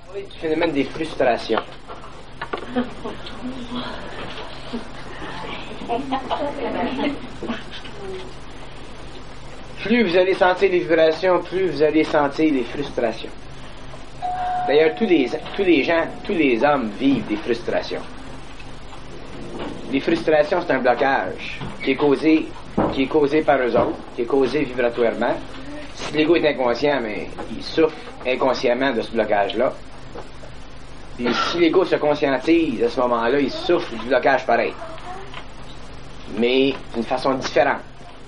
Du phénomène des frustrations. Plus vous allez sentir les vibrations, plus vous allez sentir les frustrations. D'ailleurs, tous les gens, tous les hommes vivent des frustrations. Les frustrations, c'est un blocage qui est causé par eux autres, qui est causé vibratoirement. Si l'ego est inconscient, mais il souffre inconsciemment de ce blocage-là. Puis si l'ego se conscientise à ce moment-là, il souffre du blocage pareil. Mais d'une façon différente.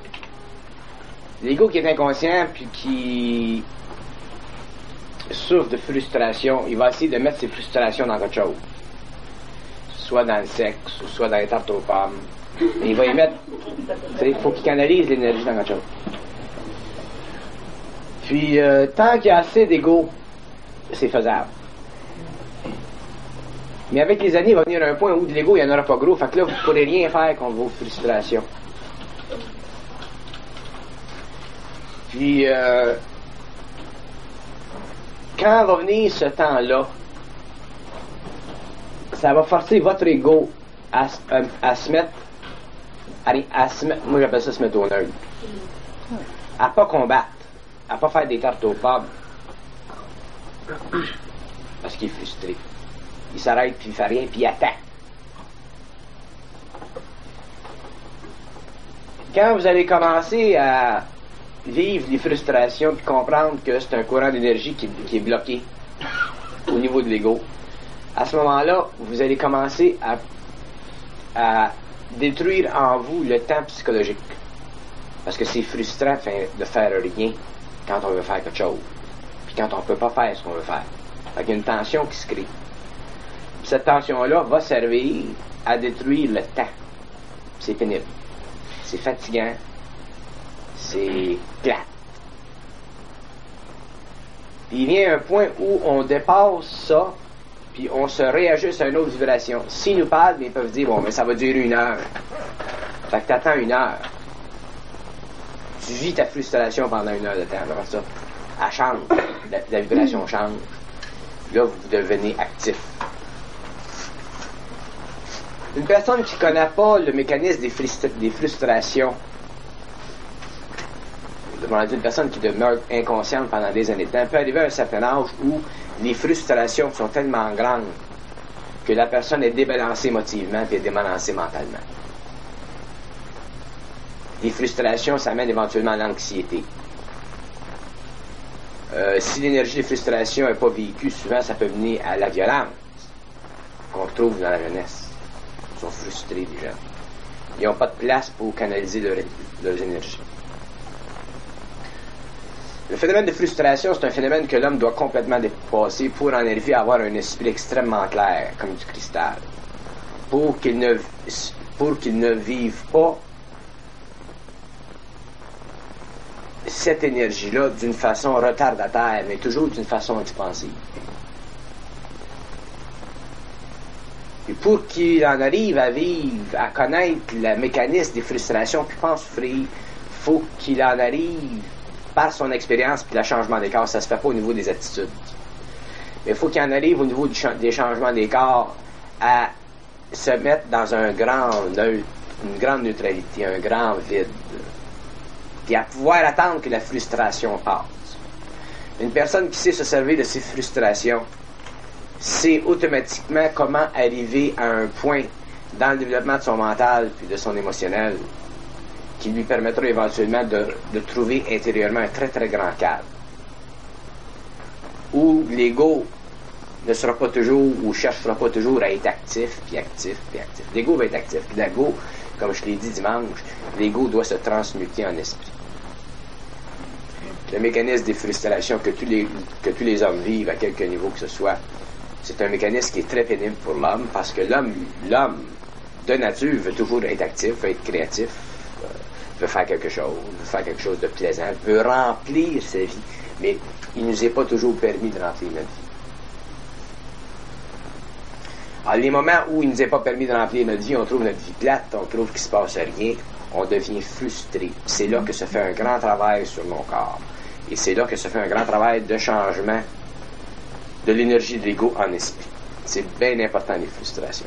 L'ego qui est inconscient puis qui souffre de frustration, il va essayer de mettre ses frustrations dans quelque chose. Soit dans le sexe, soit dans les tartes aux pommes. Et il va y mettre... Il faut qu'il canalise l'énergie dans quelque chose. Puis, tant qu'il y a assez d'ego, c'est faisable. Mais avec les années, il va venir un point où de l'ego, il n'y en aura pas gros. Fait que là, vous ne pourrez rien faire contre vos frustrations. Puis, quand va venir ce temps-là, ça va forcer votre ego à se mettre, moi j'appelle ça se mettre au nœud. À pas combattre, à pas faire des tartes aux pommes. Parce qu'il est frustré. Il s'arrête, puis il fait rien, puis il attend. Quand vous allez commencer à vivre les frustrations, puis comprendre que c'est un courant d'énergie qui est bloqué au niveau de l'ego, à ce moment-là, vous allez commencer à détruire en vous le temps psychologique. Parce que c'est frustrant de faire rien quand on veut faire quelque chose. Puis quand on ne peut pas faire ce qu'on veut faire. Fait qu'il y a une tension qui se crée. Puis cette tension-là va servir à détruire le temps. C'est pénible. C'est fatigant. C'est plate. Puis il vient un point où on dépasse ça, puis on se réajuste à une autre vibration. S'ils nous parlent, ils peuvent dire, bon, mais ça va durer 1 heure. Fait que t'attends 1 heure. Tu vis ta frustration pendant 1 heure de temps. Après ça, elle change. La vibration change. Là, vous devenez actif. Une personne qui ne connaît pas le mécanisme des frustrations, une personne qui demeure inconsciente pendant des années de temps, peut arriver à un certain âge où les frustrations sont tellement grandes que la personne est débalancée émotivement et est débalancée mentalement. Les frustrations, ça amène éventuellement à l'anxiété. Si l'énergie des frustrations n'est pas vécue, souvent ça peut venir à la violence qu'on retrouve dans la jeunesse. Ils sont frustrés, les gens. Ils n'ont pas de place pour canaliser leurs énergies. Le phénomène de frustration, c'est un phénomène que l'homme doit complètement dépasser pour en arriver à avoir un esprit extrêmement clair, comme du cristal. Pour qu'il ne vive pas cette énergie-là d'une façon retardataire, mais toujours d'une façon expansive. Et pour qu'il en arrive à vivre, à connaître le mécanisme des frustrations, puis pas en souffrir, il faut qu'il en arrive par son expérience puis le changement des corps. Ça se fait pas au niveau des attitudes. Mais il faut qu'il en arrive au niveau des changements des corps à se mettre dans une grande neutralité, un grand vide. Puis à pouvoir attendre que la frustration passe. Une personne qui sait se servir de ses frustrations sait automatiquement comment arriver à un point dans le développement de son mental puis de son émotionnel qui lui permettra éventuellement de trouver intérieurement un très très grand cadre où l'ego ne sera pas toujours ou cherchera pas toujours à être actif puis actif puis actif. L'ego va être actif. Puis l'ego, comme je l'ai dit dimanche, l'ego doit se transmuter en esprit. Le mécanisme des frustrations que tous les hommes vivent à quelque niveau que ce soit, c'est un mécanisme qui est très pénible pour l'homme parce que l'homme de nature veut toujours être actif, veut être créatif, veut faire quelque chose de plaisant, veut remplir sa vie, mais il ne nous est pas toujours permis de remplir notre vie. Alors, les moments où il ne nous est pas permis de remplir notre vie, on trouve notre vie plate, on trouve qu'il ne se passe rien, on devient frustré. C'est là que se fait un grand travail sur mon corps. Et c'est là que se fait un grand travail de changement de l'énergie de l'ego en esprit. C'est bien important, les frustrations.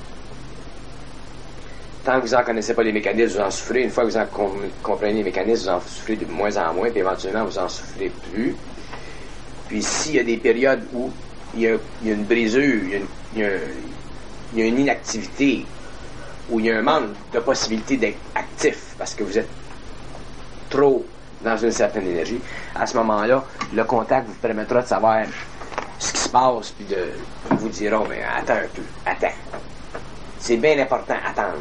Tant que vous n'en connaissez pas les mécanismes, vous en souffrez. Une fois que vous en comprenez les mécanismes, vous en souffrez de moins en moins, puis éventuellement, vous en souffrez plus. Puis s'il y a des périodes où il y a une brisure, il y a une inactivité, où il y a un manque de possibilité d'être actif, parce que vous êtes trop dans une certaine énergie, à ce moment-là, le contact vous permettra de savoir ce qui se passe, puis ils vous diront, mais attends un peu, attends. C'est bien important, attendre.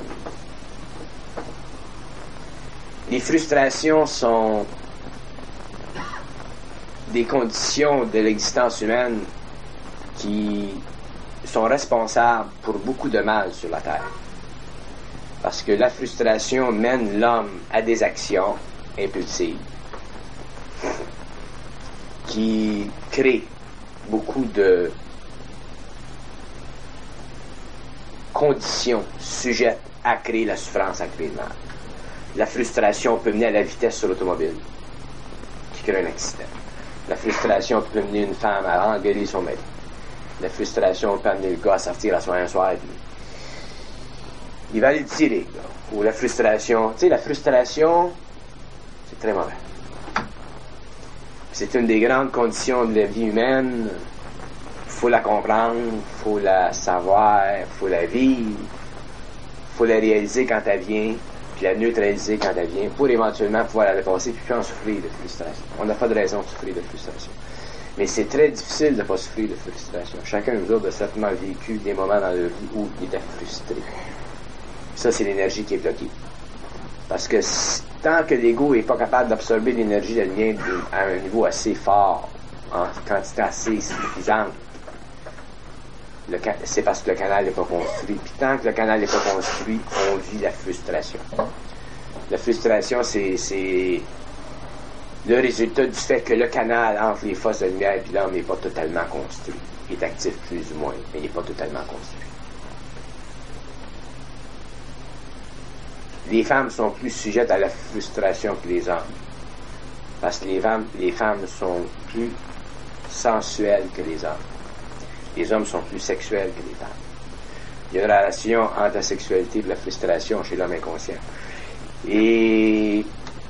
Les frustrations sont des conditions de l'existence humaine qui sont responsables pour beaucoup de mal sur la Terre. Parce que la frustration mène l'homme à des actions impulsives qui créent beaucoup de conditions sujettes à créer la souffrance, à créer le mal. La frustration peut mener à la vitesse sur l'automobile, qui crée un accident. La frustration peut mener une femme à engueuler son mari. La frustration peut amener le gars à sortir à soir un soir, puis il va aller le tirer. Là. Ou la frustration. Tu sais, la frustration, c'est très mauvais. C'est une des grandes conditions de la vie humaine. Faut la comprendre, faut la savoir, faut la vivre, faut la réaliser quand elle vient, puis la neutraliser quand elle vient, pour éventuellement pouvoir la dépasser, puis plus en souffrir de frustration. On n'a pas de raison de souffrir de frustration. Mais c'est très difficile de ne pas souffrir de frustration. Chacun de nous autres a certainement vécu des moments dans leur vie où il était frustré. Ça, c'est l'énergie qui est bloquée. Parce que tant que l'ego n'est pas capable d'absorber l'énergie de lien à un niveau assez fort, en quantité assez suffisante, c'est parce que le canal n'est pas construit. Puis tant que le canal n'est pas construit, on vit la frustration. La frustration, c'est le résultat du fait que le canal entre les forces de lumière et l'homme n'est pas totalement construit. Il est actif plus ou moins, mais il n'est pas totalement construit. Les femmes sont plus sujettes à la frustration que les hommes. Parce que les femmes sont plus sensuelles que les hommes. Les hommes sont plus sexuels que les femmes. Il y a une relation entre la sexualité et la frustration chez l'homme inconscient. Et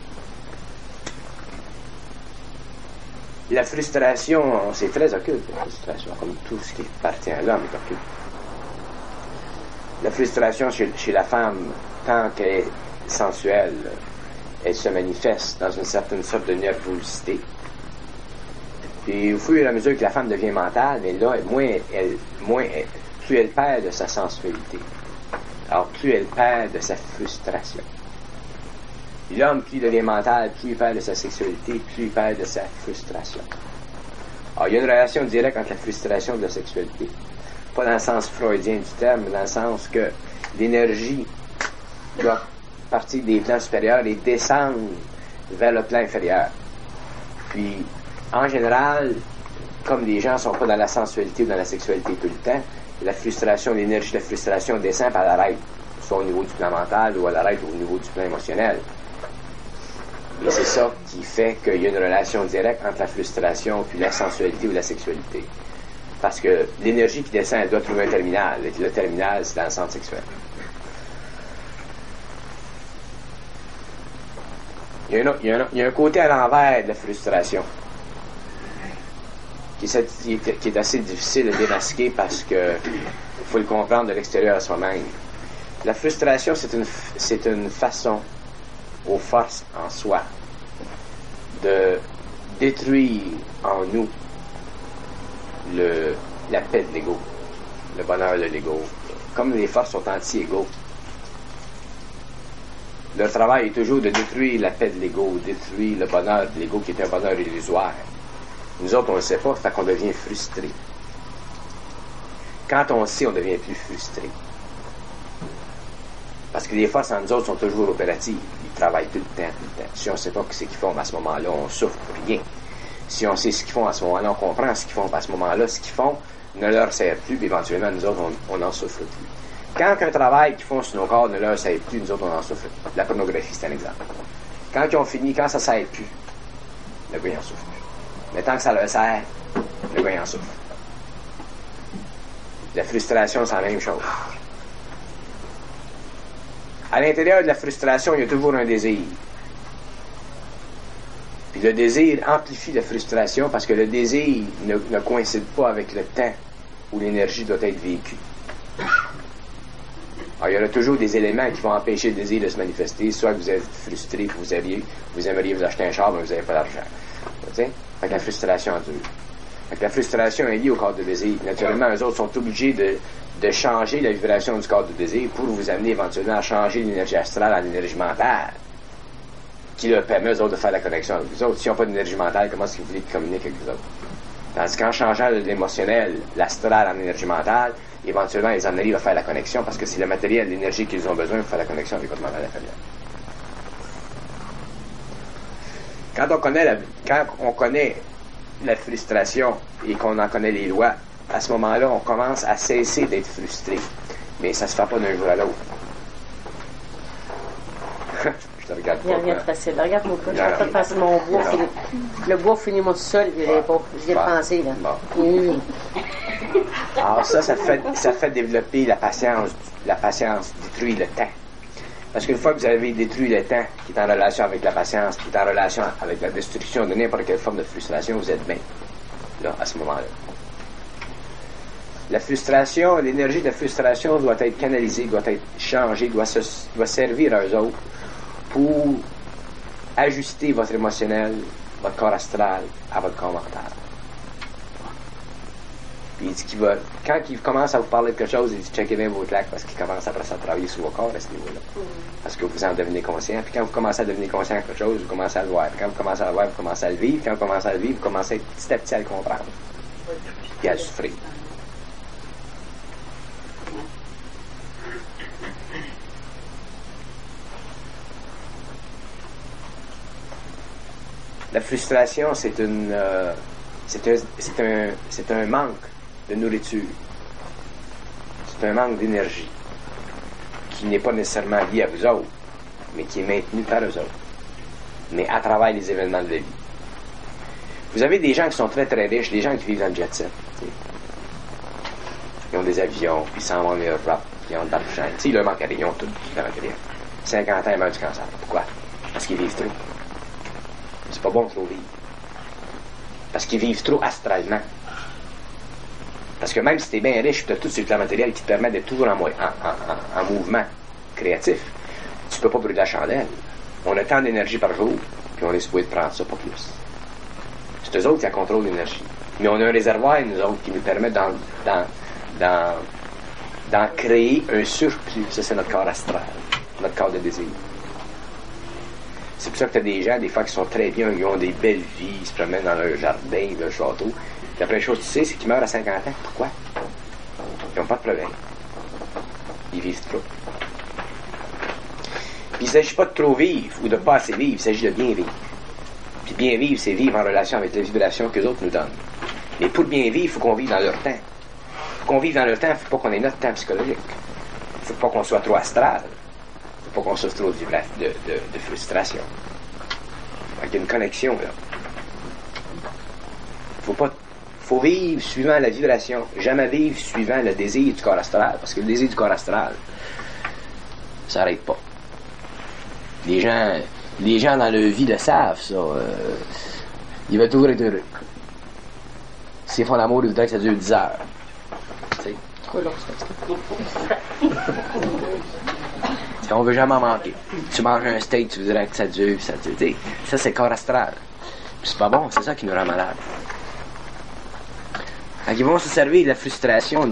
la frustration, c'est très occulte, la frustration, comme tout ce qui appartient à l'homme est occulte. La frustration chez la femme, tant qu'elle est sensuelle, elle se manifeste dans une certaine sorte de nervosité. Puis au fur et à mesure que la femme devient mentale, mais là, plus elle perd de sa sensualité. Alors plus elle perd de sa frustration. Puis l'homme, plus il devient mental, plus il perd de sa sexualité, plus il perd de sa frustration. Alors il y a une relation directe entre la frustration et la sexualité. Pas dans le sens freudien du terme, mais dans le sens que l'énergie doit partir des plans supérieurs et descendre vers le plan inférieur. Puis, en général, comme les gens ne sont pas dans la sensualité ou dans la sexualité tout le temps, la frustration, l'énergie de la frustration descend par l'arrêt, soit au niveau du plan mental ou à l'arrêt au niveau du plan émotionnel. Et c'est ça qui fait qu'il y a une relation directe entre la frustration puis la sensualité ou la sexualité. Parce que l'énergie qui descend, elle doit trouver un terminal. Et le terminal, c'est dans le centre sexuel. Il y a un côté à l'envers de la frustration qui est assez difficile à démasquer parce que il faut le comprendre de l'extérieur à soi-même. La frustration, c'est une façon aux forces en soi de détruire en nous la paix de l'ego, le bonheur de l'ego. Comme les forces sont anti-égaux, leur travail est toujours de détruire la paix de l'ego, détruire le bonheur de l'ego qui est un bonheur illusoire. Nous autres, on ne le sait pas, fait qu'on devient frustré. Quand on sait, on devient plus frustré. Parce que les forces en nous autres sont toujours opératives. Ils travaillent tout le temps. Si on ne sait pas ce qu'ils font, à ce moment-là, on souffre pour rien. Si on sait ce qu'ils font à ce moment-là, on comprend ce qu'ils font à ce moment-là, ce qu'ils font ne leur sert plus, puis éventuellement, nous autres, on n'en souffre plus. Quand un travail qu'ils font sur nos corps ne leur sert plus, nous autres, on en souffre plus. La pornographie, c'est un exemple. Quand ils ont fini, quand ça ne sert plus, le gars, il en souffre plus. Mais tant que ça leur sert, le gars, il en souffre. La frustration, c'est la même chose. À l'intérieur de la frustration, il y a toujours un désir. Puis le désir amplifie la frustration parce que le désir ne coïncide pas avec le temps où l'énergie doit être vécue. Alors, il y aura toujours des éléments qui vont empêcher le désir de se manifester, soit que vous êtes frustré, que vous aimeriez vous acheter un char, mais vous n'avez pas d'argent. Fait que la frustration dure. Fait que la frustration est liée au cadre de désir. Naturellement, eux autres sont obligés de changer la vibration du cadre de désir pour vous amener éventuellement à changer l'énergie astrale en énergie mentale, qui leur permet aux autres de faire la connexion avec vous autres. S'ils n'ont pas d'énergie mentale, comment est-ce que vous voulez communiquer avec vous autres? Tandis qu'en changeant de l'émotionnel, l'astral en énergie mentale, éventuellement, ils en arrivent à faire la connexion parce que c'est le matériel, l'énergie qu'ils ont besoin pour faire la connexion avec votre mental inférieur. Quand on connaît la frustration et qu'on en connaît les lois, à ce moment-là, on commence à cesser d'être frustré. Mais ça se fait pas d'un jour à l'autre. Je te regarde pas. Il n'y a rien de facile. Regarde mon cas. Je vais pas passer mon bois. Le bois finit moi tout seul. Je l'ai pensé, là. Bon. Alors ça fait développer la patience. La patience détruit le temps. Parce qu'une fois que vous avez détruit le temps, qui est en relation avec la patience, qui est en relation avec la destruction de n'importe quelle forme de frustration, vous êtes bien. Là, à ce moment-là. La frustration, l'énergie de la frustration doit être canalisée, doit être changée, doit servir à eux autres pour ajuster votre émotionnel, votre corps astral à votre corps mental. Puis il dit qu'il va, quand il commence à vous parler de quelque chose, il dit checkez bien vos claques parce qu'il commence après ça à travailler sur vos corps à ce niveau-là. Parce que vous en devenez conscient. Puis quand vous commencez à devenir conscient de quelque chose, vous commencez à le voir. Puis quand vous commencez à le voir, vous commencez à le vivre. Quand vous commencez à le vivre, vous commencez petit à petit à le comprendre. Puis à le souffrir. La frustration, c'est un manque de nourriture. C'est un manque d'énergie qui n'est pas nécessairement lié à vous autres, mais qui est maintenu par eux autres, mais à travers les événements de la vie. Vous avez des gens qui sont très très riches, des gens qui vivent dans le jet set. T'sais. Ils ont des avions, puis ils s'en vont en Europe, puis ils ont de l'argent. Il leur manque rien, ils ont tout, ils manquent rien. 50 ans, ils meurent du cancer. Pourquoi? Parce qu'ils vivent trop. C'est pas bon de trop vivre. Parce qu'ils vivent trop astralement. Parce que même si t'es bien riche, tu as tout ce plan matériel qui te permet d'être toujours en mouvement créatif, tu peux pas brûler la chandelle. On a tant d'énergie par jour, puis on est supposé de prendre ça, pas plus. C'est eux autres qui contrôlent l'énergie. Mais on a un réservoir, nous autres, qui nous permet d'en créer un surplus. Ça, c'est notre corps astral, notre corps de désir. C'est pour ça que tu as des gens, des fois, qui sont très bien, ils ont des belles vies, ils se promènent dans leur jardin, leur château. La première chose que tu sais, c'est qu'ils meurent à 50 ans. Pourquoi? Ils n'ont pas de problème. Ils vivent trop. Puis il ne s'agit pas de trop vivre ou de pas assez vivre, il s'agit de bien vivre. Puis bien vivre, c'est vivre en relation avec les vibrations que les autres nous donnent. Mais pour bien vivre, il faut qu'on vive dans leur temps. Pour qu'on vive dans leur temps, il ne faut pas qu'on ait notre temps psychologique. Il ne faut pas qu'on soit trop astral. Il ne faut pas qu'on souffre trop de frustration. Il y a une connexion, là. Faut vivre suivant la vibration. Jamais vivre suivant le désir du corps astral. Parce que le désir du corps astral, ça n'arrête pas. Les gens dans leur vie le savent, ça. Ils veulent toujours être heureux. S'ils font l'amour, ils voudraient que ça dure 10 heures. Tu sais. On veut jamais en manquer. Tu manges un steak, tu voudrais que ça dure, ça c'est le corps astral. Puis c'est pas bon, c'est ça qui nous rend malade. Donc, ils vont se servir de la frustration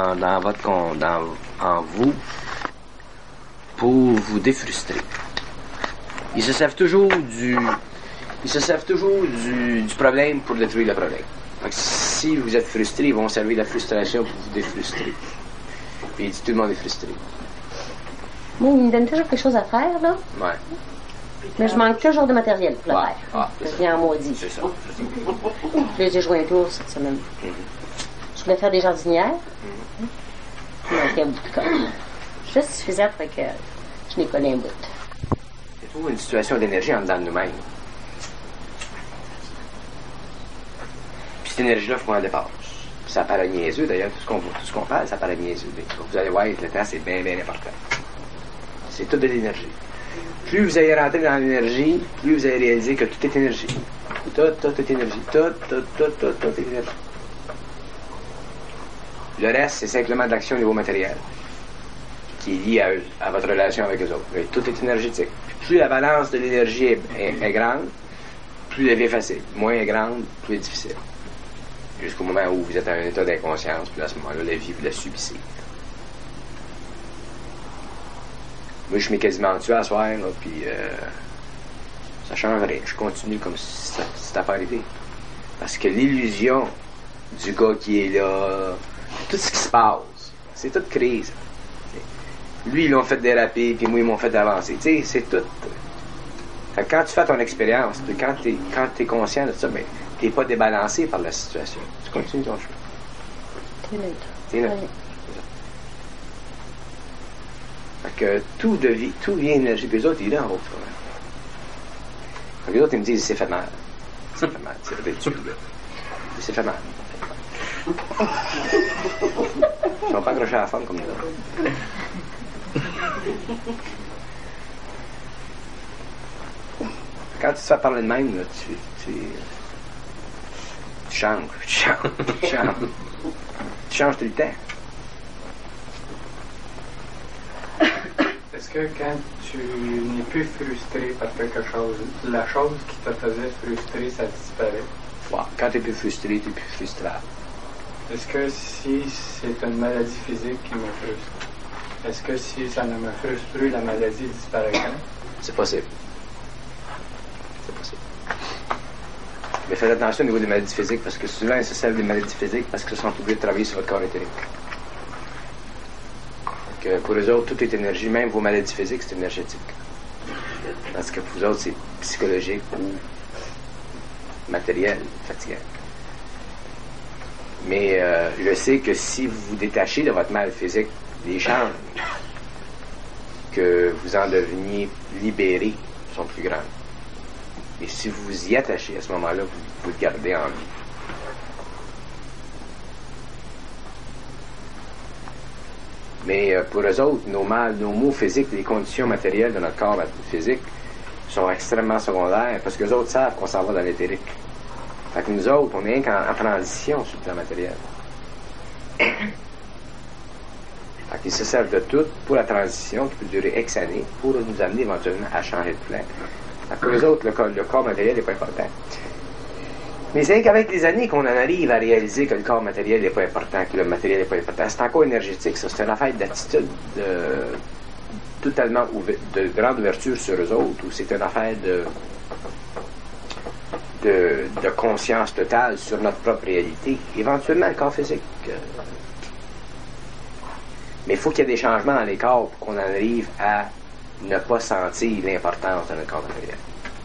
en vous pour vous défrustrer. Ils se servent toujours du problème pour détruire le problème. Donc, si vous êtes frustré, ils vont servir de la frustration pour vous défrustrer. Puis tout le monde est frustré. Moi, il me donne toujours quelque chose à faire, là. Ouais. Mais je manque toujours de matériel pour le faire. Je viens en maudit. C'est ça. Là, j'ai joué un tour cette semaine. Je voulais faire des jardinières. Il manquait un bout de corde. Juste suffisant pour que je n'ai collé un bout. C'est toujours une situation d'énergie en dedans de nous-mêmes. Puis cette énergie-là, il faut qu'on la dépasse. ça paraît niaiseux, d'ailleurs, tout ce qu'on parle, ça paraît niaiseux. Mais vous allez voir que le temps, c'est bien, bien important. C'est tout de l'énergie. Plus vous allez rentrer dans l'énergie, plus vous allez réaliser que tout est énergie. Tout est énergie. Tout est énergie. Le reste, c'est simplement de l'action au niveau matériel, qui est lié à votre relation avec les autres. Mais tout est énergétique. Plus la balance de l'énergie est grande, plus la vie est facile. Moins elle est grande, plus elle est difficile. Jusqu'au moment où vous êtes dans un état d'inconscience, puis à ce moment-là, la vie, vous la subissez. Moi, je m'ai quasiment tué à soir, là, puis ça change rien. Je continue comme si cette affaire était. Parce que l'illusion du gars qui est là, tout ce qui se passe, c'est toute crise. Lui, ils l'ont fait déraper, puis moi, ils m'ont fait avancer. Tu sais, c'est tout. Fait que quand tu fais ton expérience, puis quand t'es conscient de ça, ben, t'es pas débalancé par la situation. Tu continues ton chemin. T'es neutre. Fait que tout vient énergie. Puis les autres, ils l'ont en haut. Les autres, ils me disent, c'est fait mal. C'est fait mal. C'est ridicule. C'est fait mal. Ils sont pas accrochés à la femme comme nous autres. Quand tu te fais parler de même, là, tu changes. Tu changes tout le temps. Est-ce que quand tu n'es plus frustré par quelque chose, la chose qui te faisait frustrer, ça disparaît? Ouais, quand tu es plus frustré, tu es plus frustrable. Est-ce que si c'est une maladie physique qui me frustre, est-ce que si ça ne me frustre plus, la maladie disparaîtra? C'est possible. C'est possible. Mais faites attention au niveau des maladies physiques, parce que souvent, ça sert des maladies physiques parce qu'ils sont obligés de travailler sur votre corps éthérique. Donc, pour eux autres, tout est énergie, même vos maladies physiques, c'est énergétique. Parce que pour vous autres, c'est psychologique ou matériel, fatigant. Mais je sais que si vous vous détachez de votre mal physique, les chances que vous en deveniez libéré sont plus grandes. Et si vous vous y attachez à ce moment-là, vous le gardez en vie. Mais pour eux autres, nos maux physiques, les conditions matérielles de notre corps physique sont extrêmement secondaires parce que les autres savent qu'on s'en va dans l'éthérique. Fait que nous autres, on est en transition sur le plan matériel. Fait qu'ils se servent de tout pour la transition qui peut durer X années pour nous amener éventuellement à changer de plan. Fait que pour eux autres, le corps matériel n'est pas important. Mais c'est qu'avec les années qu'on en arrive à réaliser que le corps matériel n'est pas important, que le matériel n'est pas important. C'est encore énergétique, ça. C'est une affaire d'attitude totalement de grande ouverture sur eux autres, ou c'est une affaire de conscience totale sur notre propre réalité. Éventuellement, le corps physique. Mais il faut qu'il y ait des changements dans les corps pour qu'on en arrive à ne pas sentir l'importance de notre corps matériel.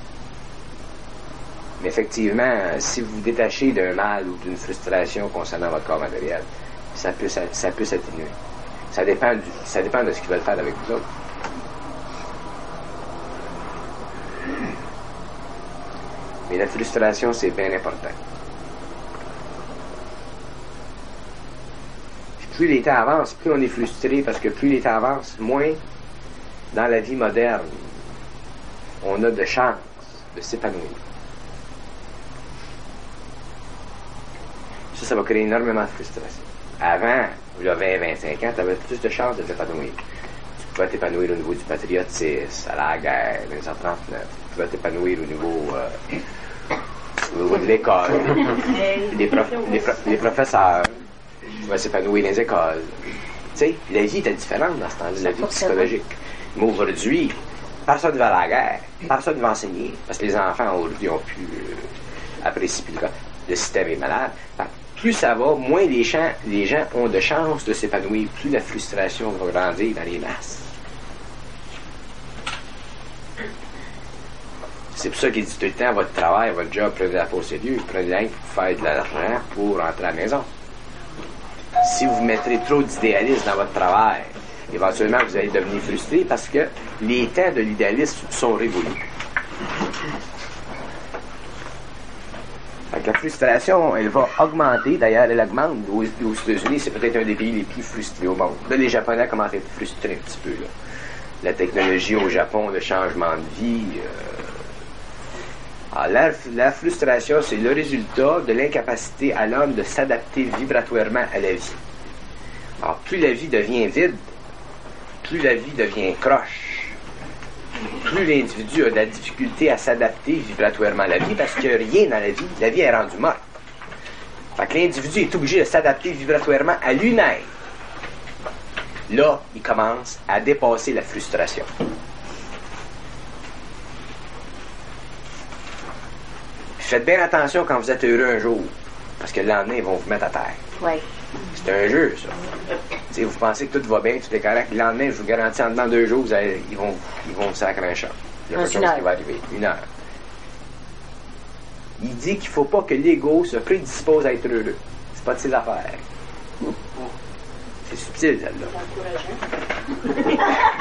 Mais effectivement, si vous vous détachez d'un mal ou d'une frustration concernant votre corps matériel, ça peut s'atténuer. Ça dépend de ce qu'ils veulent faire avec vous autres. Mais la frustration, c'est bien important. Puis plus les temps avancent, plus on est frustré, parce que plus les temps avancent, moins dans la vie moderne, on a de chances de s'épanouir. Ça va créer énormément de frustration. Avant, il y a 20-25 ans, tu avais plus de chances de t'épanouir. Tu pouvais t'épanouir au niveau du patriotisme, à la guerre, 1939. Tu pouvais t'épanouir au niveau de l'école. Les professeurs pouvaient s'épanouir dans les écoles. Tu sais, la vie était différente dans ce temps-là, la vie psychologique. Mais aujourd'hui, personne ne va à la guerre, personne ne va enseigner, parce que les enfants aujourd'hui ont pu apprécier le système est malade. Plus ça va, moins les gens ont de chances de s'épanouir, plus la frustration va grandir dans les masses. C'est pour ça qu'il dit tout le temps, votre travail, votre job, prenez-la pas au sérieux, prenez-la pour faire de l'argent pour rentrer à la maison. Si vous mettrez trop d'idéalisme dans votre travail, éventuellement vous allez devenir frustré parce que les temps de l'idéalisme sont révolus. la frustration, elle va augmenter. D'ailleurs, elle augmente. Aux États-Unis, c'est peut-être un des pays les plus frustrés au monde. Là, les Japonais commencent à être frustrés un petit peu. Là. La technologie au Japon, le changement de vie. Alors, la frustration, c'est le résultat de l'incapacité à l'homme de s'adapter vibratoirement à la vie. Alors, plus la vie devient vide, plus la vie devient croche, plus l'individu a de la difficulté à s'adapter vibratoirement à la vie parce qu'il n'y a rien dans la vie est rendue morte. Fait que l'individu est obligé de s'adapter vibratoirement à lui-même. Là, il commence à dépasser la frustration. Faites bien attention quand vous êtes heureux un jour, parce que le lendemain, ils vont vous mettre à terre. Oui. C'est un jeu, ça. T'sais, vous pensez que tout va bien, tout est correct. Le lendemain, je vous garantis, en dedans 2 jours, ils vont vous sacrer un champ. Il y a quelque chose qui va arriver. 1 heure. Il dit qu'il ne faut pas que l'ego se prédispose à être heureux. C'est pas de ses affaires. C'est subtil, celle-là.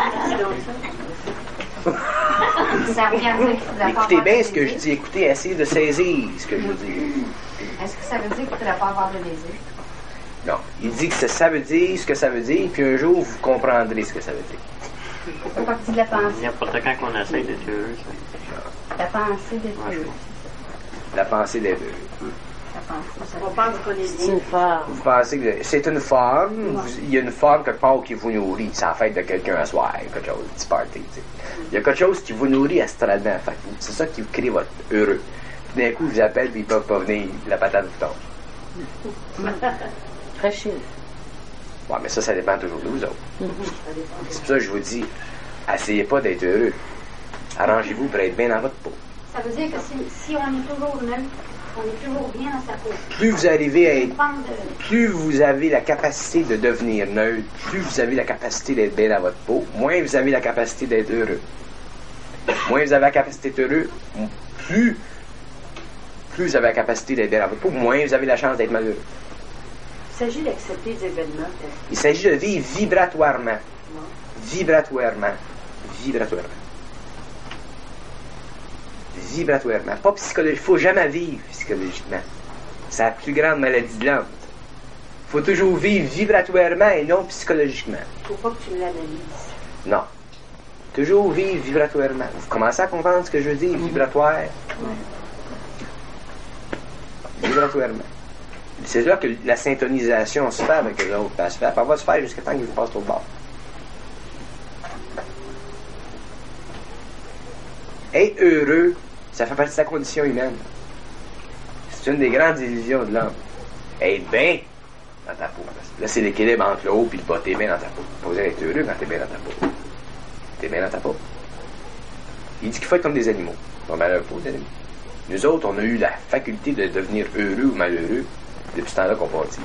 Ça revient à dire qu'il faudrait pas Écoutez avoir bien de ce que je désir. dis. Écoutez, essayez de saisir ce que je dis. Est-ce que ça veut dire qu'il ne faudrait pas avoir de désir? Non. Il dit que ça veut dire ce que ça veut dire, puis un jour, vous comprendrez ce que ça veut dire. Ça fait partie de la pensée. N'importe quand qu'on essaie d'être heureux, ça. La pensée d'être Ouais, je heureux. La pensée d'être heureux. La pensée, ça On pense qu'on est C'est une forme. Vous pensez que c'est une forme, il y a une forme quelque part qui vous nourrit. C'est en fait de quelqu'un à soir, quelque chose, un petit party. Tu sais. Il y a quelque chose qui vous nourrit astralement. Fait que c'est ça qui vous crée votre heureux. Puis d'un coup, ils vous appellent et ils peuvent pas venir, la patate vous tombe. Très chill. Ouais, mais ça dépend toujours de vous autres. C'est pour ça que je vous dis, essayez pas d'être heureux. Arrangez-vous pour être bien dans votre peau. Ça veut dire que si on est toujours neutre, on est toujours bien dans sa peau. Plus vous arrivez à être Dépend de... plus vous avez la capacité de devenir neutre, plus vous avez la capacité d'être bien dans votre peau, moins vous avez la capacité d'être heureux. Moins vous avez la capacité d'être heureux, plus vous avez la capacité d'être bien dans votre peau, moins vous avez la chance d'être malheureux. Il s'agit d'accepter les événements. Il s'agit de vivre vibratoirement. Vibratoirement. Vibratoirement. Vibratoirement. Pas psychologiquement. Il ne faut jamais vivre psychologiquement. C'est la plus grande maladie de l'homme. Il faut toujours vivre vibratoirement et non psychologiquement. Il ne faut pas que tu l'analyses. Non. Toujours vivre vibratoirement. Vous commencez à comprendre ce que je veux dire, vibratoire? Vibratoirement. C'est là que la syntonisation se fait avec les autres. Elle se fait. Elle va se faire jusqu'à temps qu'ils vous passent au bord. Être heureux, ça fait partie de sa condition humaine. C'est une des grandes illusions de l'homme. Être bien dans ta peau. Là, c'est l'équilibre entre le haut et le bas. T'es bien dans ta peau. Pas besoin d'être heureux quand t'es bien dans ta peau. T'es bien dans ta peau. Il dit qu'il faut être comme des animaux. Pas malheureux pour les animaux. Nous autres, on a eu la faculté de devenir heureux ou malheureux depuis ce temps-là qu'on bâtit.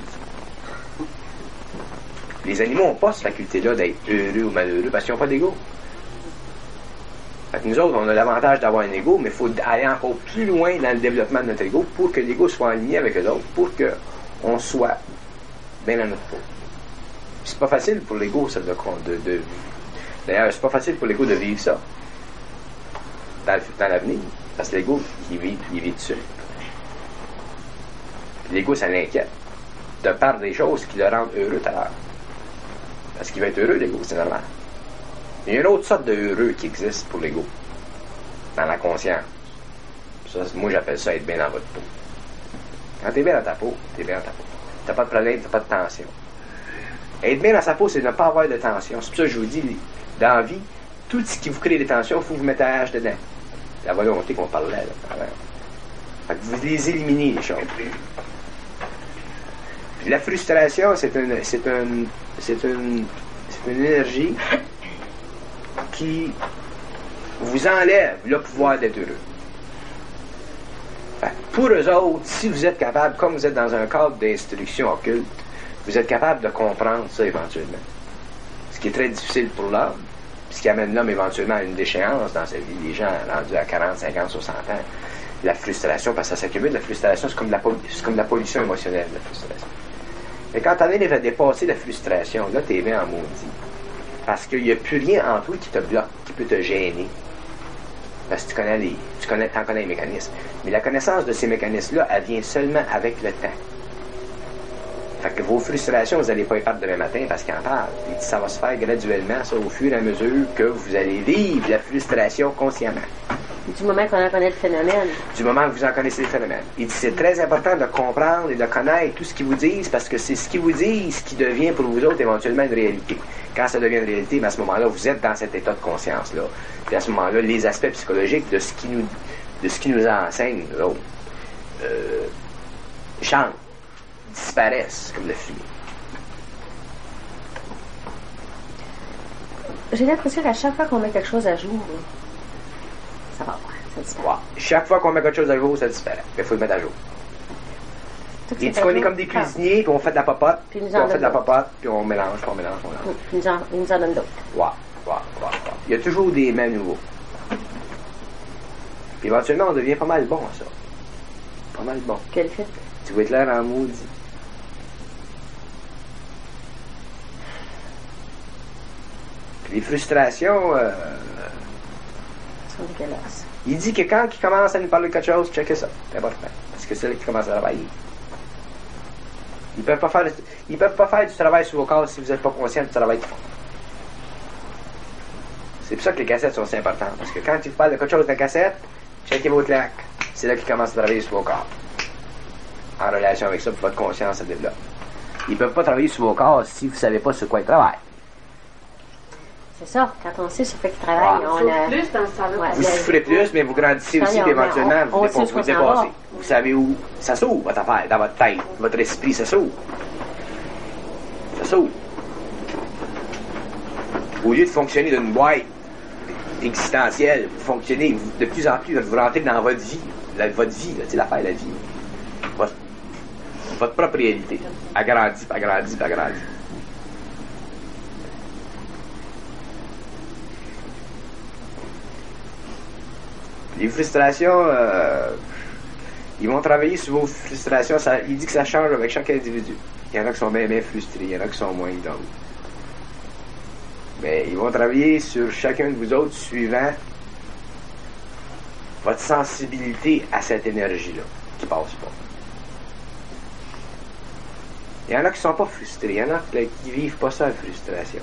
Les animaux n'ont pas cette faculté-là d'être heureux ou malheureux parce qu'ils n'ont pas d'ego. Fait que nous autres, on a l'avantage d'avoir un ego, mais il faut aller encore plus loin dans le développement de notre ego pour que l'ego soit aligné avec les autres, pour qu'on soit bien dans notre peau. Puis c'est pas facile pour l'ego, ça, D'ailleurs, c'est pas facile pour l'ego de vivre ça dans l'avenir, parce que l'ego, il vit dessus. Puis l'ego, ça l'inquiète de par des choses qui le rendent heureux tout à l'heure. Parce qu'il va être heureux, l'ego, c'est normal. Il y a une autre sorte de heureux qui existe pour l'ego, dans la conscience. Ça, moi, j'appelle ça être bien dans votre peau. Quand t'es bien dans ta peau, t'es bien dans ta peau. T'as pas de problème, t'as pas de tension. Être bien dans sa peau, c'est ne pas avoir de tension. C'est pour ça que je vous dis, dans la vie, tout ce qui vous crée des tensions, il faut vous mettre à l'âge dedans. La volonté qu'on parlait, là, avant. Fait que vous les éliminez, les choses. Puis la frustration, c'est une énergie qui vous enlève le pouvoir d'être heureux. Fait que pour eux autres, si vous êtes capable, comme vous êtes dans un cadre d'instruction occulte, vous êtes capable de comprendre ça éventuellement. Ce qui est très difficile pour l'homme, ce qui amène l'homme éventuellement à une déchéance dans sa vie. Les gens rendus à 40, 50, 60 ans, la frustration, parce que ça s'accumule, la frustration, c'est comme de la pollution émotionnelle, la frustration. Mais quand t'en es à dépasser la frustration, là, t'es bien en maudit. Parce qu'il n'y a plus rien en toi qui te bloque, qui peut te gêner. Parce que t'en connais les mécanismes. Mais la connaissance de ces mécanismes-là, elle vient seulement avec le temps. Fait que vos frustrations, vous n'allez pas y perdre demain matin parce qu'il en parle. Il dit ça va se faire graduellement, ça, au fur et à mesure que vous allez vivre la frustration consciemment. Du moment qu'on en connaît le phénomène. Du moment que vous en connaissez le phénomène. Il dit c'est très important de comprendre et de connaître tout ce qu'ils vous disent parce que c'est ce qu'ils vous disent qui devient pour vous autres éventuellement une réalité. Quand ça devient une réalité, mais à ce moment-là, vous êtes dans cet état de conscience-là. Puis à ce moment-là, les aspects psychologiques de ce qui nous enseigne, nous autres, changent, disparaissent comme le fumée. J'ai l'impression qu'à chaque fois qu'on met quelque chose à jour, ça va, ça disparaît. Wow. Chaque fois qu'on met quelque chose à jour, ça disparaît. Il faut le mettre à jour. Il dit qu'on est comme des cuisiniers, puis on fait de la popote, puis on fait de la popote, puis on mélange, puis on mélange, puis on mélange. Il nous en donne d'autres. Wow. Il y a toujours des mets nouveaux. Puis éventuellement, on devient pas mal bon à ça. Pas mal bon. Quel fait? Tu vas être l'air en maudit. Puis les frustrations... sont dégueulasses. Il dit que quand il commence à nous parler de quelque chose, checkez ça. C'est important. Parce que c'est là qu'il commence à travailler. Ils peuvent pas faire du travail sur vos corps si vous n'êtes pas conscient du travail qu'ils font. C'est pour ça que les cassettes sont si importantes. Parce que quand ils vous parlent de quelque chose dans la cassette, checkez votre lac. C'est là qu'ils commencent à travailler sur vos corps. En relation avec ça, pour votre conscience se développe. Ils peuvent pas travailler sur vos corps si vous savez pas sur quoi ils travaillent. C'est ça, quand on sait sur quoi ils travaillent, on a... Plus dans ce temps-là. Vous souffrez plus, mais vous grandissez aussi, puis éventuellement, vous dépassez. Vous savez où ça s'ouvre, votre affaire, dans votre tête, votre esprit, ça s'ouvre. Ça s'ouvre. Au lieu de fonctionner d'une boîte existentielle, vous fonctionnez de plus en plus, vous rentrez dans votre vie. Votre vie, c'est l'affaire, la vie. Votre propre réalité. Agrandie. Les frustrations, ils vont travailler sur vos frustrations. Il dit que ça change avec chaque individu. Il y en a qui sont bien frustrés, il y en a qui sont moins d'autres. Mais ils vont travailler sur chacun de vous autres suivant votre sensibilité à cette énergie-là qui passe pas. Il y en a qui sont pas frustrés, il y en a qui vivent pas ça, la frustration.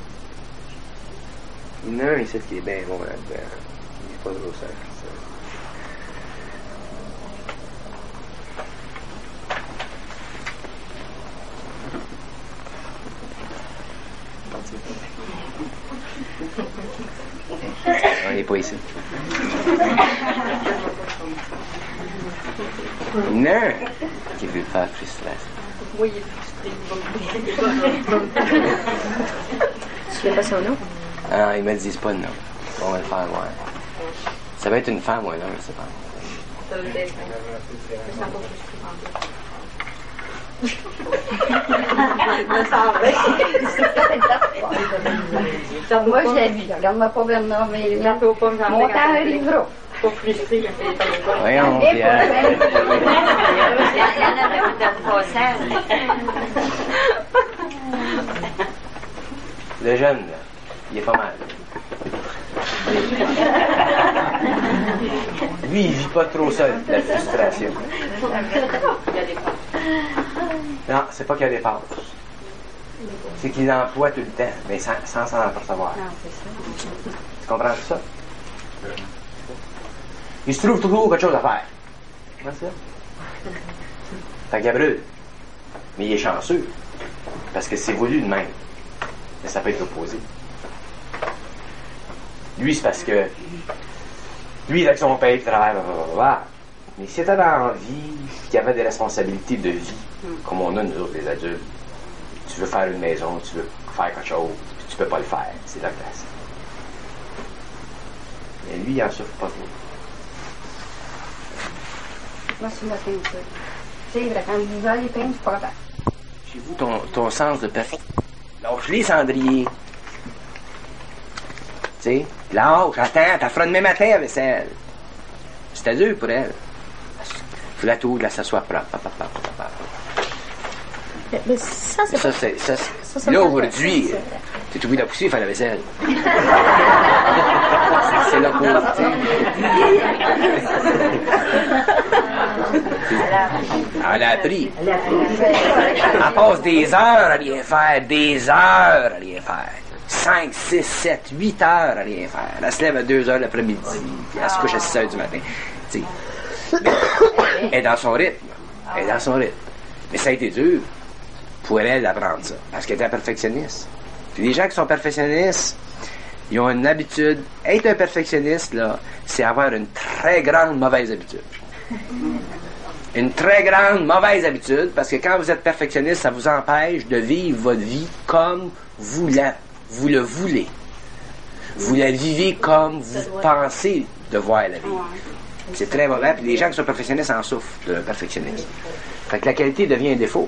Il y en a un ici qui est bien bon là-dedans. Il vit pas trop ça, la frustration. On n'est pas ici. Non! Qui veut faire frustration. Oui, il est frustré. Tu sais pas son nom? Ah, ils me disent pas de nom. On va le faire, ouais. Ça va être une femme ou un homme, je sais pas. Ça veut dire ça pas Moi, je l'ai vu. Regarde-moi pas Bernard, mais mon temps arrivera. pas frustré quand il est comme ça. Voyons, Pierre. Il y en a d'autres de passage. Le jeune, là, il est pas mal. Lui, il vit pas trop seul, la frustration. Non, c'est pas qu'il y a des pauses. C'est qu'il emploie tout le temps, mais sans s'en apercevoir. Tu comprends ça? Il se trouve toujours quelque chose à faire. Comment ça? Fait qu'il brûle. Mais il est chanceux. Parce que c'est voulu de même. Mais ça peut être opposé. Lui, c'est parce que lui, il a que son père qui travaille, blablabla. Mais si t'es dans la vie, qu'il y avait des responsabilités de vie, comme on a nous autres, les adultes, tu veux faire une maison, tu veux faire quelque chose, puis tu peux pas le faire. C'est la place. Mais lui, il en souffre pas trop. Moi, c'est ma peinture. C'est vrai, quand je vais les peindre, c'est pas grave. Chez vous, ton sens de perfection. Lâche-les, Cendrier. Tu sais, lâche, attends, t'as fera demain matin avec elle. C'était dur pour elle. Faut la tour, là, ça soit propre. Mais ça, c'est Ça, pas... c'est... ça, Là, aujourd'hui, T'es oublié de pousser, faire la vaisselle. C'est la pauvreté. Elle a appris. Elle passe des heures à rien faire, des heures à rien faire. 5, 6, 7, 8 heures à rien faire. Elle se lève à 2 heures l'après-midi, puis elle se couche à 6 heures du matin. T'sais. Elle est dans son rythme. Elle est dans son rythme. Mais ça a été dur pour elle d'apprendre ça, parce qu'elle était perfectionniste. Puis les gens qui sont perfectionnistes, ils ont une habitude. Être un perfectionniste, là, c'est avoir une très grande mauvaise habitude. Une très grande mauvaise habitude, parce que quand vous êtes perfectionniste, ça vous empêche de vivre votre vie comme vous le voulez. Vous la vivez comme vous pensez devoir la vivre. C'est très mauvais, puis les gens qui sont perfectionnistes en souffrent de perfectionnisme. Fait que la qualité devient un défaut.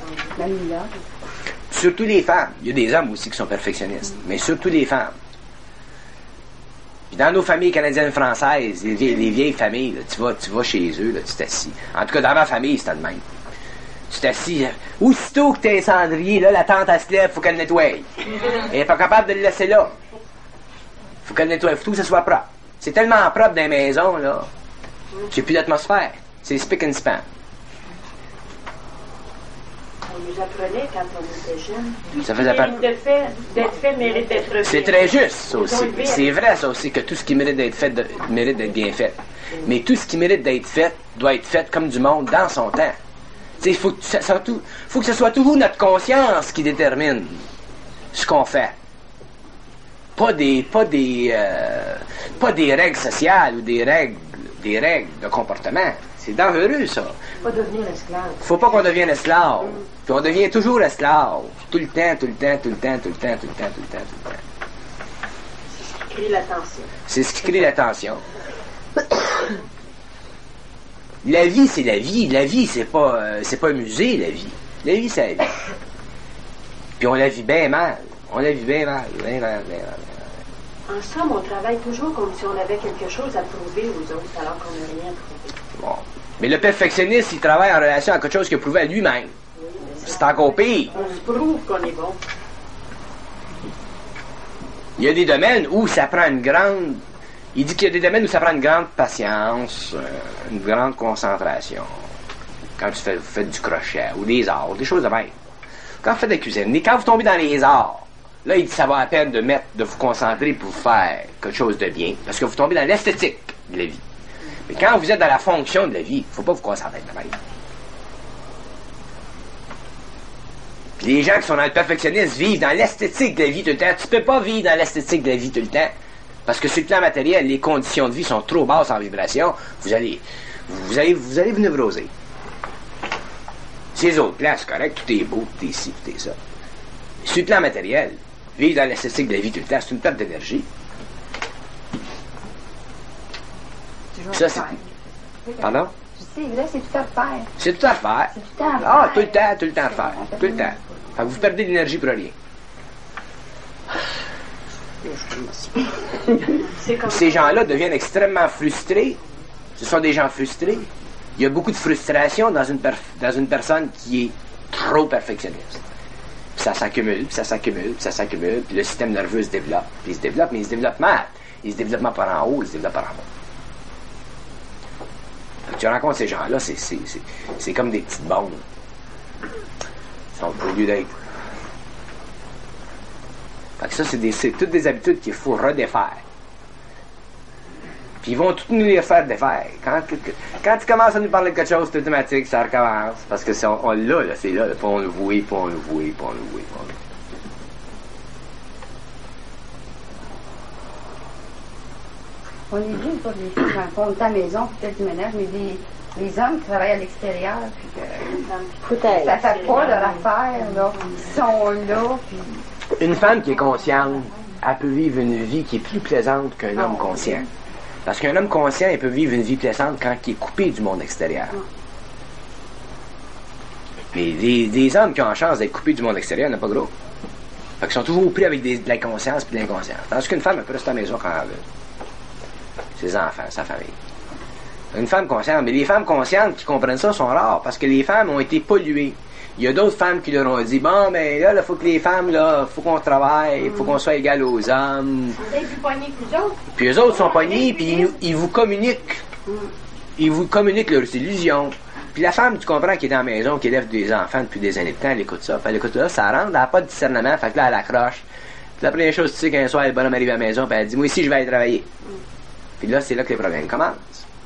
Surtout les femmes. Il y a des hommes aussi qui sont perfectionnistes, mais surtout les femmes. Puis dans nos familles canadiennes françaises, les vieilles familles, là, tu vas chez eux, là, tu t'assis. En tout cas, dans ma famille, c'était le même. Tu t'assis, aussitôt que t'es un cendrier, là, la tante, elle se lève, faut qu'elle nettoie. Elle n'est pas capable de le laisser là. Faut qu'elle nettoie, faut que ce soit propre. C'est tellement propre dans les maisons, là, qu'il n'y a plus d'atmosphère. C'est spick and span. On nous apprenait quand on était jeunes. Tout Ça ce faisait qui pas- mérite d'être fait mérite d'être fait. C'est très juste, ça aussi. C'est vrai, ça aussi, que tout ce qui mérite d'être fait mérite d'être bien fait. Mais tout ce qui mérite d'être fait doit être fait comme du monde dans son temps. Il faut que ce soit toujours notre conscience qui détermine ce qu'on fait. Pas des règles sociales ou des règles de comportement. C'est dangereux, ça. Pas devenir esclave. Faut pas qu'on devienne esclave. Puis on devient toujours esclave. Tout le temps, tout le temps, tout le temps, tout le temps, tout le temps, tout le temps, tout le temps. Crée l'attention. C'est ce qui crée l'attention. La vie, c'est la vie. La vie, c'est pas un musée, la vie. La vie, c'est la vie. Puis on la vit bien mal. On la vit bien mal. Bien mal, bien mal. En somme, on travaille toujours comme si on avait quelque chose à prouver aux autres alors qu'on n'a rien prouvé. Bon. Mais le perfectionniste, il travaille en relation à quelque chose qu'il a prouvé à lui-même. C'est encore pire. On se prouve qu'on est bon. Il y a des domaines où ça prend une grande... Il dit qu'il y a des domaines où ça prend une grande patience, une grande concentration. Quand vous faites du crochet, ou des arts, des choses de même. Quand vous faites de la cuisine, quand vous tombez dans les arts, là, il dit que ça va à peine de vous concentrer pour faire quelque chose de bien, parce que vous tombez dans l'esthétique de la vie. Mais quand vous êtes dans la fonction de la vie, il ne faut pas vous concentrer de même. Puis les gens qui sont dans le perfectionnisme vivent dans l'esthétique de la vie tout le temps. Tu ne peux pas vivre dans l'esthétique de la vie tout le temps. Parce que sur le plan matériel, les conditions de vie sont trop basses en vibration. Vous allez vous névroser. Ces autres plans, c'est correct, tout est beau, tout est ci, tout est ça. Sur le plan matériel, vivre dans l'esthétique de la vie tout le temps, c'est une perte d'énergie. Ça, c'est... Pardon? C'est vrai, c'est tout à faire. C'est tout à faire. C'est tout à faire. Ah, tout le temps à faire. Tout le temps. Fait que vous perdez de l'énergie pour rien. C'est comme Ces gens-là deviennent extrêmement frustrés. Ce sont des gens frustrés. Il y a beaucoup de frustration dans une personne qui est trop perfectionniste. Puis ça s'accumule, puis ça s'accumule, puis ça s'accumule, puis le système nerveux se développe. Puis il se développe, mais il se développe mal. Il se développe par en haut, il se développe par en bas. Fait que tu rencontres ces gens-là, c'est comme des petites bombes. Ils sont au lieu d'être. Fait que ça, c'est toutes des habitudes qu'il faut redéfaire. Puis ils vont toutes nous les faire défaire. Quand tu commences à nous parler de quelque chose d'automatique, ça recommence. Parce que on l'a, là, c'est là. Puis on le voit, puis on le voit, puis on le voit, puis on le voit. On est dit, pas des filles, quand on est à la maison, peut-être du ménage, mais les hommes qui travaillent à l'extérieur, puis que ça fait pas leur affaire, là. Ils sont là, puis... Une femme qui est consciente, elle peut vivre une vie qui est plus plaisante qu'un homme conscient. Parce qu'un homme conscient, il peut vivre une vie plaisante quand il est coupé du monde extérieur. Mais des hommes qui ont la chance d'être coupés du monde extérieur, il n'y en a pas gros. Fait qu'ils sont toujours pris avec de la conscience et de l'inconscience. Tandis qu'une femme, elle peut rester à la maison quand elle veut. Ses enfants, sa famille. Une femme consciente. Mais les femmes conscientes qui comprennent ça sont rares parce que les femmes ont été polluées. Il y a d'autres femmes qui leur ont dit, bon, mais là, il faut que les femmes, là, faut qu'on travaille, il faut qu'on soit égal aux hommes. Vous êtes plus poignés que nous autres. Puis eux autres sont pognés, puis ils vous communiquent. Ils vous communiquent leurs illusions. Puis la femme, tu comprends, qui est dans la maison, qui élève des enfants depuis des années de temps, elle écoute ça. Puis elle écoute ça, ça rentre, elle n'a pas de discernement, fait que là, elle accroche. Puis la première chose, tu sais, qu'un soir, le bonhomme arrive à la maison, puis elle dit, moi ici, je vais aller travailler. Puis là, c'est là que les problèmes commencent.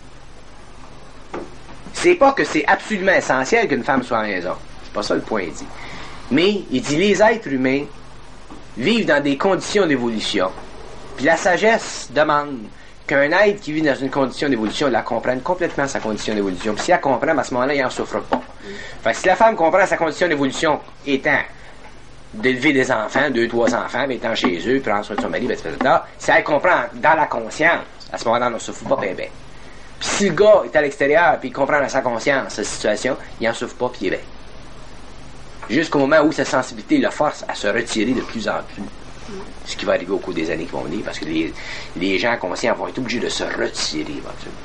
C'est pas que c'est absolument essentiel qu'une femme soit à la maison. C'est pas ça le point, il dit. Mais, il dit, les êtres humains vivent dans des conditions d'évolution. Puis la sagesse demande qu'un être qui vit dans une condition d'évolution la comprenne complètement sa condition d'évolution. Puis si elle comprend, à ce moment-là, il n'en souffre pas. Fait que si la femme comprend sa condition d'évolution étant d'élever des enfants, 2, 3 enfants, mais étant chez eux, prendre soin de son mari, etc., si elle comprend dans la conscience, à ce moment-là, on ne souffre pas, ben. Puis si le gars est à l'extérieur, puis il comprend dans sa conscience sa situation, il n'en souffre pas, puis il est bien. Jusqu'au moment où sa sensibilité le force à se retirer de plus en plus. Ce qui va arriver au cours des années qui vont venir, parce que les gens conscients vont être obligés de se retirer éventuellement.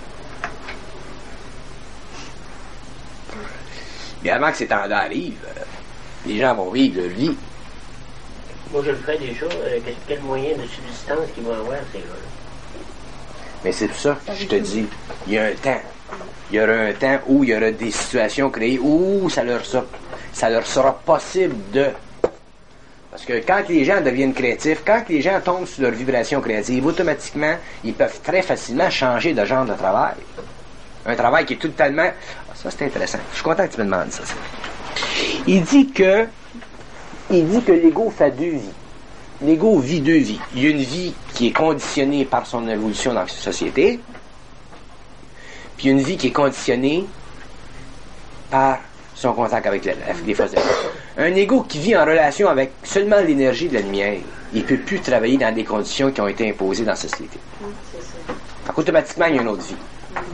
Mais avant que ces temps-là arrivent, les gens vont vivre leur vie. Moi, je le ferais déjà. Quel moyen de subsistance qu'ils vont avoir, ces gars-là? Mais c'est pour ça que je te dis, il y a un temps. Il y aura un temps où il y aura des situations créées où ça leur sera possible de... Parce que quand les gens deviennent créatifs, quand les gens tombent sur leur vibration créative, automatiquement, ils peuvent très facilement changer de genre de travail. Un travail qui est totalement... Ça, c'est intéressant. Je suis content que tu me demandes ça. Il dit que l'ego fait 2 vies. L'ego vit 2 vies. Il y a une vie qui est conditionnée par son évolution dans la société, puis une vie qui est conditionnée par son contact avec les forces de la vie. Un ego qui vit en relation avec seulement l'énergie de la lumière, il ne peut plus travailler dans des conditions qui ont été imposées dans la société. Donc, automatiquement, il y a une autre vie.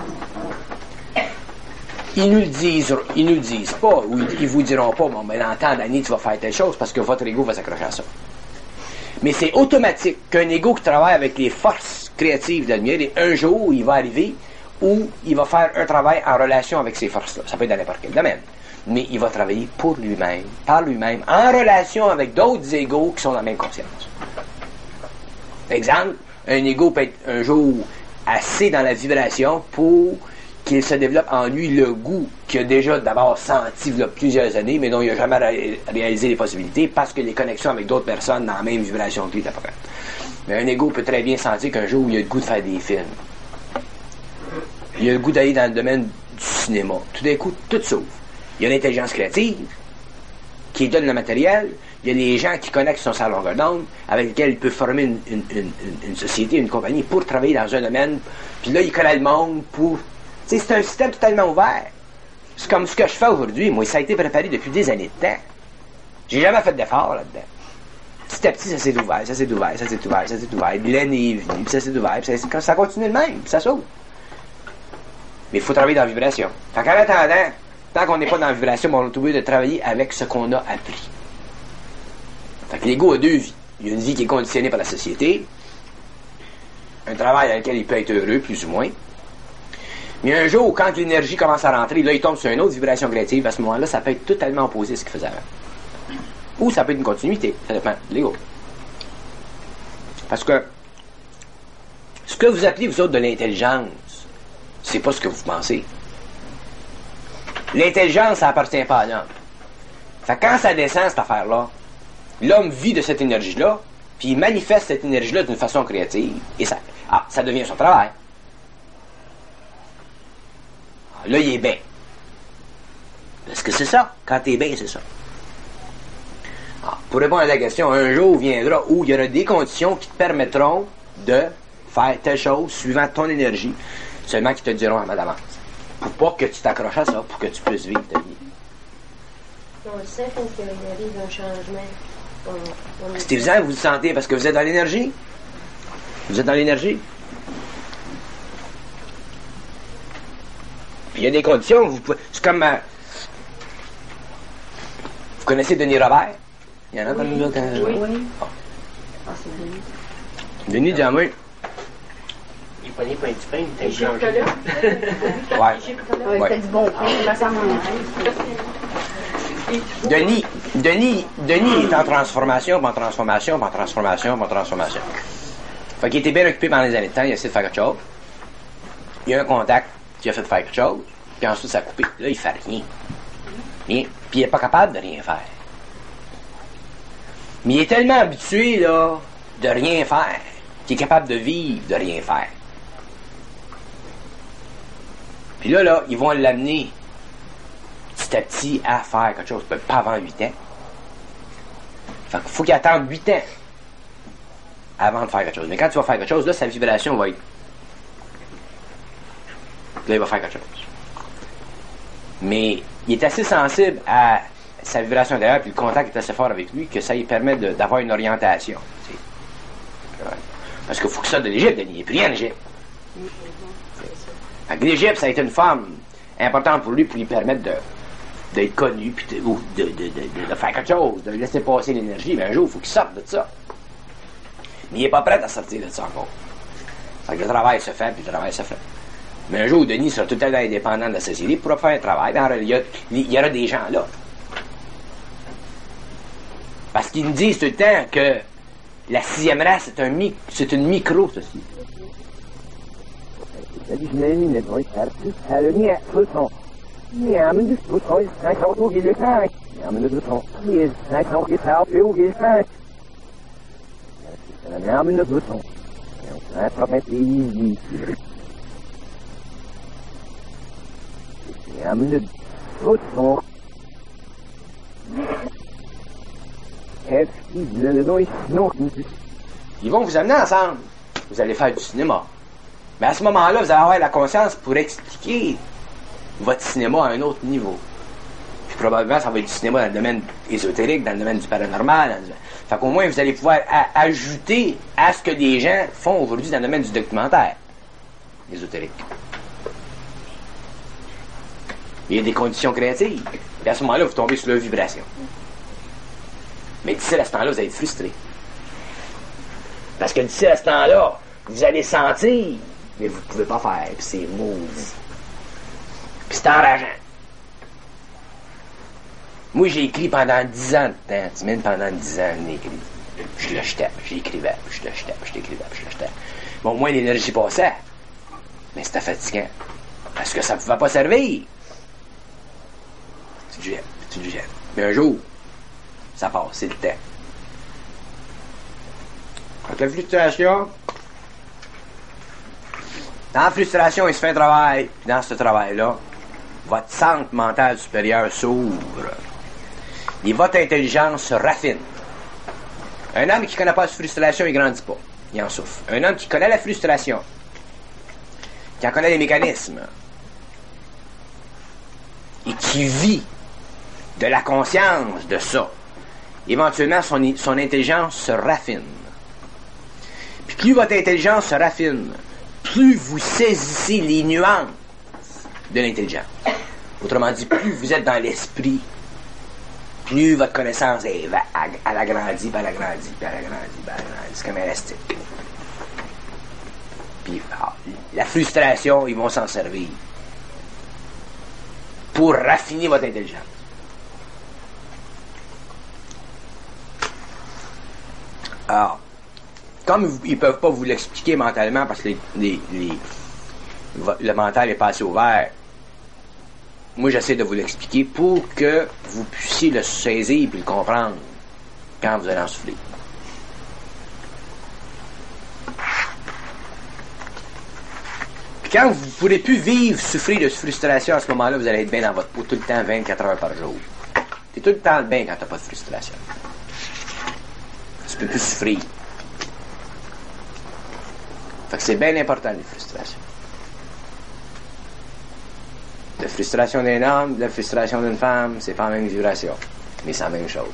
Ils nous le disent pas, ou ils vous diront pas, bon, ben, dans tant d'années, tu vas faire telle chose, parce que votre ego va s'accrocher à ça. Mais c'est automatique qu'un ego qui travaille avec les forces créatives de la lumière, et un jour, il va arriver où il va faire un travail en relation avec ces forces-là. Ça peut être dans n'importe quel domaine. Mais il va travailler pour lui-même, par lui-même, en relation avec d'autres égos qui sont dans la même conscience. Exemple, un ego peut être un jour assez dans la vibration pour qu'il se développe en lui le goût qu'il a déjà d'abord senti il y a plusieurs années, mais dont il n'a jamais réalisé les possibilités parce que les connexions avec d'autres personnes dans la même vibration que lui n'étaient pas prêtes. Mais un ego peut très bien sentir qu'un jour il a le goût de faire des films. Il a le goût d'aller dans le domaine du cinéma. Tout d'un coup, tout s'ouvre. Il y a l'intelligence créative qui donne le matériel. Il y a les gens qui connectent son salon longueur d'onde avec lesquels il peut former une société, une compagnie pour travailler dans un domaine. Puis là, il connaît le monde pour... Tu sais, c'est un système totalement ouvert. C'est comme ce que je fais aujourd'hui. Moi, ça a été préparé depuis des années de temps. J'ai jamais fait d'effort là-dedans. Petit à petit, ça s'est ouvert, ça s'est ouvert, ça s'est ouvert, ça s'est ouvert. L'année est venue, puis ça s'est ouvert, puis ça continue de même, puis ça s'ouvre. Mais il faut travailler dans la vibration. Fait qu'en attendant, tant qu'on n'est pas dans la vibration, on est obligé de travailler avec ce qu'on a appris. Fait que l'ego a 2 vies. Il y a une vie qui est conditionnée par la société, un travail dans lequel il peut être heureux, plus ou moins. Mais un jour, quand l'énergie commence à rentrer, là, il tombe sur une autre vibration créative, à ce moment-là, ça peut être totalement opposé à ce qu'il faisait avant. Ou ça peut être une continuité, ça dépend de l'ego. Parce que ce que vous appelez, vous autres, de l'intelligence, c'est pas ce que vous pensez. L'intelligence, ça appartient pas à l'homme. Fait que quand ça descend, cette affaire-là, l'homme vit de cette énergie-là, puis il manifeste cette énergie-là d'une façon créative, et ça devient son travail. Là, il est bien. Parce que c'est ça. Quand t'es bien, c'est ça. Pour répondre à la question, un jour viendra où il y aura des conditions qui te permettront de faire telle chose suivant ton énergie, seulement qui te diront à d'avance. Pour pas que tu t'accroches à ça, pour que tu puisses vivre ta vie. On le sait quand il arrive un changement. C'est évident, vous le sentez parce que vous êtes dans l'énergie. Vous êtes dans l'énergie. Puis il y a des conditions, vous pouvez. C'est comme. Vous connaissez Denis Robert? Il y en a comme nous autres. Oui. Oh. Denis, dis-moi. Il prenait pas un petit pain, il était Ouais. Oui, c'était du bon pain, ça sent Denis est en transformation, en transformation, en transformation, en transformation. Fait qu'il était bien occupé pendant les années de temps, il a essayé de faire quelque chose. Il y a un contact qui a fait faire quelque chose, puis ensuite ça a coupé. Là, il fait rien. Rien. Puis il n'est pas capable de rien faire. Mais il est tellement habitué, là, de rien faire, qu'il est capable de vivre de rien faire. Puis là, ils vont l'amener petit à petit à faire quelque chose, pas avant 8 ans. Fait qu'il faut qu'il attende 8 ans avant de faire quelque chose. Mais quand tu vas faire quelque chose, là, sa vibration va être... Là, il va faire quelque chose. Mais il est assez sensible à sa vibration intérieure, puis le contact est assez fort avec lui, que ça lui permet d'avoir une orientation. Ouais. Parce qu'il faut que ça de l'Égypte, il n'y a plus rien en Égypte. L'Égypte, ça a été une femme importante pour lui permettre d'être connu, puis de faire quelque chose, de laisser passer l'énergie. Mais un jour, il faut qu'il sorte de ça. Mais il n'est pas prêt à sortir de ça encore. Fait que le travail se fait, puis le travail se fait. Mais un jour, Denis sera tout à fait indépendant de la société, il pourra faire un travail. Il y aura des gens là. Parce qu'ils nous disent tout le temps que la 6e race, c'est une micro-société. Ils vont vous amener ensemble. Vous allez faire du cinéma. Mais à ce moment-là, vous allez avoir la conscience pour expliquer votre cinéma à un autre niveau. Puis probablement, ça va être du cinéma dans le domaine ésotérique, dans le domaine du paranormal. Fait qu'au moins, vous allez pouvoir ajouter à ce que les gens font aujourd'hui dans le domaine du documentaire ésotérique. Il y a des conditions créatives. Et à ce moment-là, vous tombez sur leur vibration. Mais d'ici à ce temps-là, vous allez être frustré. Parce que d'ici à ce temps-là, vous allez sentir, mais vous ne pouvez pas faire. Puis c'est maudit. Puis c'est enrageant. Moi, j'ai écrit pendant 10 ans de temps. Même pendant 10 ans, j'ai écrit. Je le jetais, j'écrivais, je le jetais, je l'écrivais, je le jetais. Bon, au moins, l'énergie passait. Mais c'était fatigant. Parce que ça ne pouvait pas servir. Tu le jettes. Mais un jour, ça passe, c'est le temps. Donc la frustration, dans la frustration, il se fait un travail, puis dans ce travail-là, votre centre mental supérieur s'ouvre. Et votre intelligence se raffine. Un homme qui ne connaît pas la frustration, il ne grandit pas. Il en souffre. Un homme qui connaît la frustration, qui en connaît les mécanismes, et qui vit de la conscience de ça, éventuellement, son intelligence se raffine. Puis plus votre intelligence se raffine, plus vous saisissez les nuances de l'intelligence. Autrement dit, plus vous êtes dans l'esprit, plus votre connaissance elle agrandit, puis elle agrandit, puis elle agrandit, puis elle agrandit. C'est comme élastique. Puis la frustration, ils vont s'en servir pour raffiner votre intelligence. Alors, comme ils ne peuvent pas vous l'expliquer mentalement parce que le mental n'est pas assez ouvert, moi j'essaie de vous l'expliquer pour que vous puissiez le saisir et le comprendre quand vous allez en souffrir. Puis quand vous ne pourrez plus vivre, souffrir de frustration à ce moment-là, vous allez être bien dans votre peau tout le temps, 24 heures par jour. Tu es tout le temps bien quand tu n'as pas de frustration. Tu peux plus souffrir. Fait que c'est bien important, les frustrations. La frustration d'un homme, la frustration d'une femme, c'est pas la même vibration, mais c'est la même chose.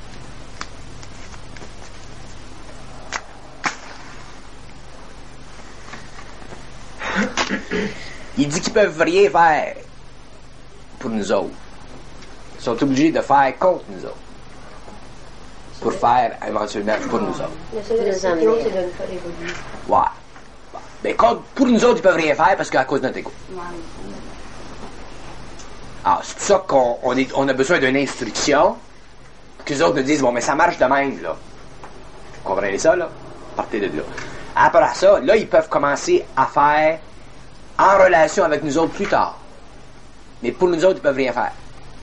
Il dit qu'ils peuvent rien faire pour nous autres. Ils sont obligés de faire contre nous autres. Pour faire éventuellement pour nous autres. La seule décision, c'est de nous faire évoluer. Ouais. Mais pour nous autres, ils peuvent rien faire parce qu'à cause de notre égo. Alors, c'est pour ça qu'on a besoin d'une instruction, pour que les autres nous disent, bon, mais ça marche de même, là. Vous comprenez ça, là? Partez de là. Après ça, là, ils peuvent commencer à faire en relation avec nous autres plus tard. Mais pour nous autres, ils peuvent rien faire.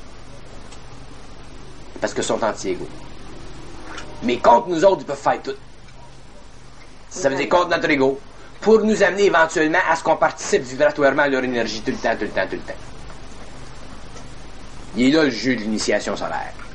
Parce qu'ils sont anti-égaux. Mais contre nous autres, ils peuvent faire tout. Ça veut dire contre notre ego. Pour nous amener éventuellement à ce qu'on participe vibratoirement à leur énergie tout le temps. Il est là le jeu de l'initiation solaire.